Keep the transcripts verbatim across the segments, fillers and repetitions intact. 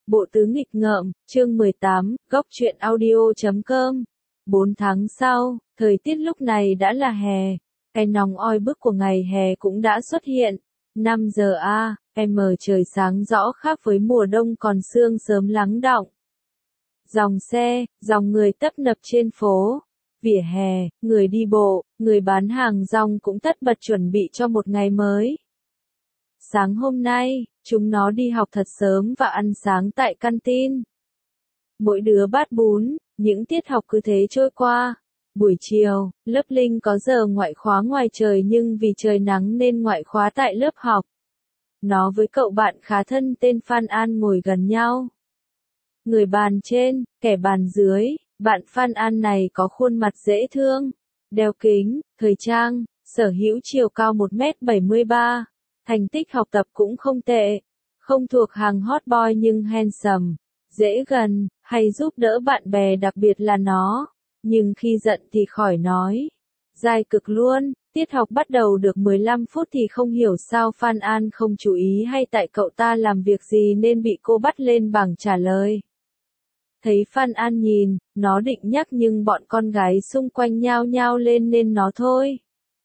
Bộ tứ nghịch ngợm, chương mười tám, góc truyện audio chấm com. Bốn tháng sau, thời tiết lúc này đã là hè. Cái nóng oi bức của ngày hè cũng đã xuất hiện. năm giờ a em trời sáng rõ khác với mùa đông còn sương sớm lắng đọng. Dòng xe, dòng người tấp nập trên phố. Vỉa hè, người đi bộ, người bán hàng rong cũng tất bật chuẩn bị cho một ngày mới. Sáng hôm nay, chúng nó đi học thật sớm và ăn sáng tại canteen. Mỗi đứa bát bún, những tiết học cứ thế trôi qua. Buổi chiều, lớp Linh có giờ ngoại khóa ngoài trời nhưng vì trời nắng nên ngoại khóa tại lớp học. Nó với cậu bạn khá thân tên Phan An ngồi gần nhau. Người bàn trên, kẻ bàn dưới, bạn Phan An này có khuôn mặt dễ thương, đeo kính, thời trang, sở hữu chiều cao một mét bảy mươi ba. Thành tích học tập cũng không tệ, không thuộc hàng hot boy nhưng handsome, dễ gần, hay giúp đỡ bạn bè đặc biệt là nó. Nhưng khi giận thì khỏi nói. Dai cực luôn, tiết học bắt đầu được mười lăm phút thì không hiểu sao Phan An không chú ý hay tại cậu ta làm việc gì nên bị cô bắt lên bảng trả lời. Thấy Phan An nhìn, nó định nhắc nhưng bọn con gái xung quanh nhao nhao lên nên nó thôi.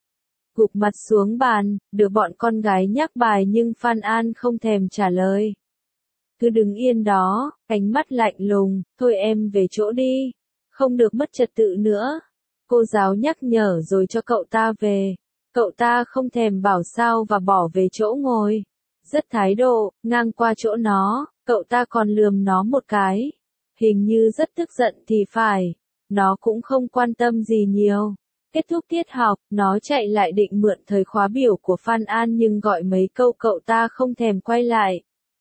Gục mặt xuống bàn, được bọn con gái nhắc bài nhưng Phan An không thèm trả lời. Cứ đứng yên đó, ánh mắt lạnh lùng, thôi em về chỗ đi, không được mất trật tự nữa. Cô giáo nhắc nhở rồi cho cậu ta về. Cậu ta không thèm bảo sao và bỏ về chỗ ngồi. Rất thái độ, ngang qua chỗ nó, cậu ta còn lườm nó một cái. Hình như rất tức giận thì phải. Nó cũng không quan tâm gì nhiều. Kết thúc tiết học, nó chạy lại định mượn thời khóa biểu của Phan An nhưng gọi mấy câu cậu ta không thèm quay lại.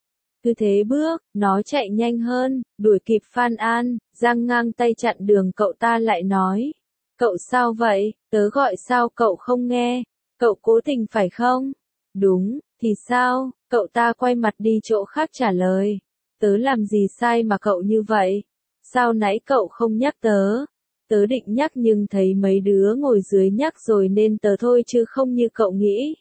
Cứ thế bước, nó chạy nhanh hơn, đuổi kịp Phan An, giang ngang tay chặn đường cậu ta lại nói. Cậu sao vậy, tớ gọi sao cậu không nghe, cậu cố tình phải không? Đúng, thì sao, cậu ta quay mặt đi chỗ khác trả lời. Tớ làm gì sai mà cậu như vậy? Sao nãy cậu không nhắc tớ? Tớ định nhắc nhưng thấy mấy đứa ngồi dưới nhắc rồi nên tớ thôi chứ không như cậu nghĩ.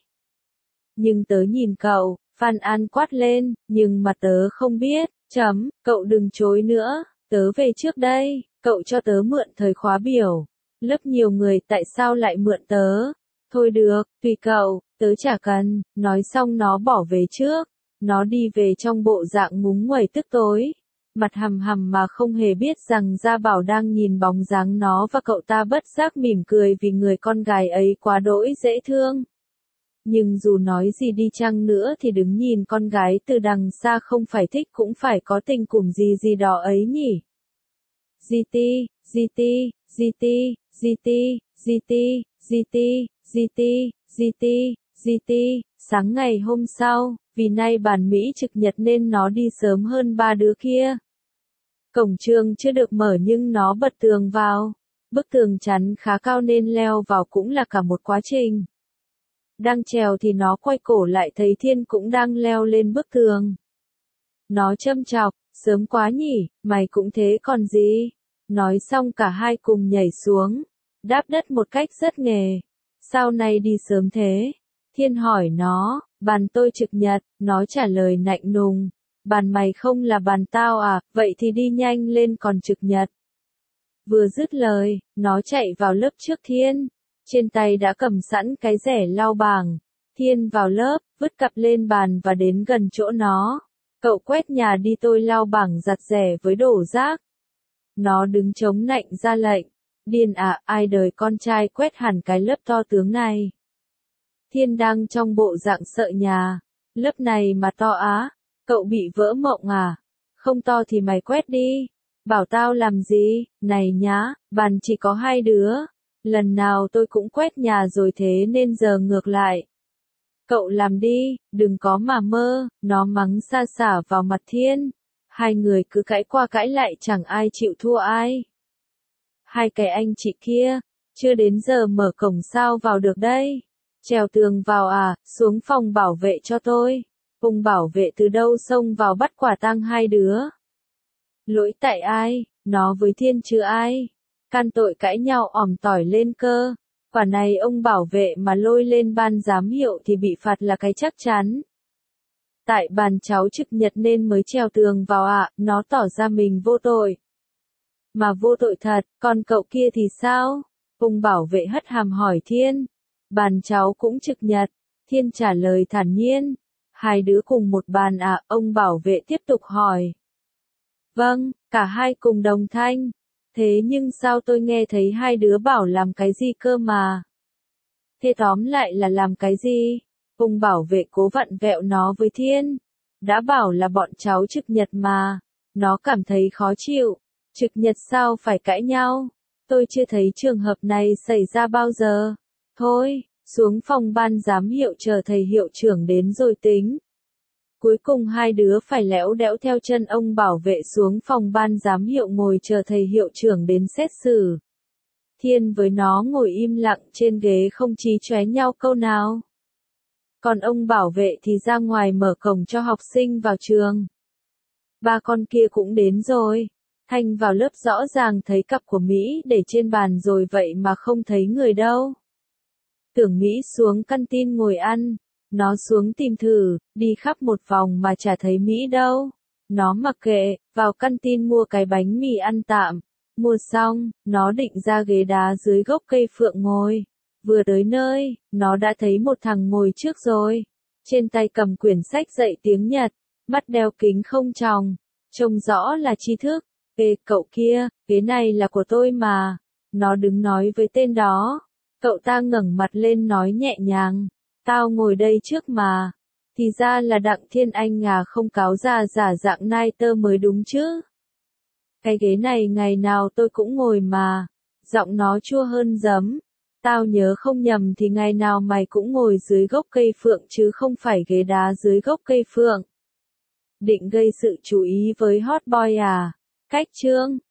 Nhưng tớ nhìn cậu, Phan An quát lên, nhưng mà tớ không biết, chấm, cậu đừng chối nữa, tớ về trước đây, cậu cho tớ mượn thời khóa biểu. Lớp nhiều người tại sao lại mượn tớ? Thôi được, tùy cậu, tớ chả cần, nói xong nó bỏ về trước. Nó đi về trong bộ dạng ngúng nguẩy tức tối. Mặt hầm hầm mà không hề biết rằng Gia Bảo đang nhìn bóng dáng nó và cậu ta bất giác mỉm cười vì người con gái ấy quá đỗi dễ thương. Nhưng dù nói gì đi chăng nữa thì đứng nhìn con gái từ đằng xa không phải thích cũng phải có tình cùng gì gì đó ấy nhỉ. giê tê, giê tê, giê tê, giê tê, giê tê, giê tê, giê tê, giê tê, giê tê. Sáng ngày hôm sau, vì nay bản Mỹ trực nhật nên nó đi sớm hơn ba đứa kia. Cổng trường chưa được mở nhưng nó bật tường vào. Bức tường chắn khá cao nên leo vào cũng là cả một quá trình. Đang trèo thì nó quay cổ lại thấy Thiên cũng đang leo lên bức tường. Nó châm chọc, sớm quá nhỉ, mày cũng thế còn gì. Nói xong cả hai cùng nhảy xuống, đáp đất một cách rất nghề. Sao nay đi sớm thế? Thiên hỏi nó, bàn tôi trực nhật, nó trả lời lạnh lùng. Bàn mày không là bàn tao à, vậy thì đi nhanh lên còn trực nhật. Vừa dứt lời, nó chạy vào lớp trước Thiên. Trên tay đã cầm sẵn cái rẻ lau bảng. Thiên vào lớp, vứt cặp lên bàn và đến gần chỗ nó. Cậu quét nhà đi tôi lau bảng giặt rẻ với đổ rác. Nó đứng chống nạnh ra lệnh. Điên à, ai đời con trai quét hẳn cái lớp to tướng này. Thiên đang trong bộ dạng sợ nhà. Lớp này mà to á, cậu bị vỡ mộng à? Không to thì mày quét đi. Bảo tao làm gì, này nhá, bàn chỉ có hai đứa. Lần nào tôi cũng quét nhà rồi thế nên giờ ngược lại. Cậu làm đi, đừng có mà mơ, nó mắng xa xả vào mặt Thiên. Hai người cứ cãi qua cãi lại chẳng ai chịu thua ai. Hai cái anh chị kia, chưa đến giờ mở cổng sao vào được đây? Trèo tường vào à, xuống phòng bảo vệ cho tôi. Ông bảo vệ từ đâu xông vào bắt quả tang hai đứa. Lỗi tại ai, nó với Thiên chứ ai. Can tội cãi nhau ỏm tỏi lên cơ. Quả này ông bảo vệ mà lôi lên ban giám hiệu thì bị phạt là cái chắc chắn. Tại bàn cháu trực nhật nên mới trèo tường vào ạ, nó tỏ ra mình vô tội. Mà vô tội thật, còn cậu kia thì sao? Ông bảo vệ hất hàm hỏi Thiên. Bàn cháu cũng trực nhật. Thiên trả lời thản nhiên. Hai đứa cùng một bàn à, ông bảo vệ tiếp tục hỏi. Vâng, cả hai cùng đồng thanh. Thế nhưng sao tôi nghe thấy hai đứa bảo làm cái gì cơ mà? Thế tóm lại là làm cái gì? Ông bảo vệ cố vặn vẹo nó với Thiên. Đã bảo là bọn cháu trực nhật mà. Nó cảm thấy khó chịu. Trực nhật sao phải cãi nhau? Tôi chưa thấy trường hợp này xảy ra bao giờ. Thôi, xuống phòng ban giám hiệu chờ thầy hiệu trưởng đến rồi tính. Cuối cùng hai đứa phải lẽo đẽo theo chân ông bảo vệ xuống phòng ban giám hiệu ngồi chờ thầy hiệu trưởng đến xét xử. Thiên với nó ngồi im lặng trên ghế không chí chóe nhau câu nào. Còn ông bảo vệ thì ra ngoài mở cổng cho học sinh vào trường. Ba con kia cũng đến rồi. Thanh vào lớp rõ ràng thấy cặp của Mỹ để trên bàn rồi vậy mà không thấy người đâu. Tưởng Mỹ xuống căn tin ngồi ăn. Nó xuống tìm thử, đi khắp một vòng mà chả thấy Mỹ đâu. Nó mặc kệ, vào căn tin mua cái bánh mì ăn tạm. Mua xong, nó định ra ghế đá dưới gốc cây phượng ngồi. Vừa tới nơi, nó đã thấy một thằng ngồi trước rồi. Trên tay cầm quyển sách dạy tiếng Nhật, mắt đeo kính không tròng. Trông rõ là tri thức. Ê, cậu kia, ghế này là của tôi mà. Nó đứng nói với tên đó. Cậu ta ngẩng mặt lên nói nhẹ nhàng. Tao ngồi đây trước mà. Thì ra là Đặng Thiên Anh à, không cáo già giả dạng nai tơ mới đúng chứ. Cái ghế này ngày nào tôi cũng ngồi mà. Giọng nó chua hơn giấm. Tao nhớ không nhầm thì ngày nào mày cũng ngồi dưới gốc cây phượng chứ không phải ghế đá dưới gốc cây phượng. Định gây sự chú ý với hot boy à? Cách chương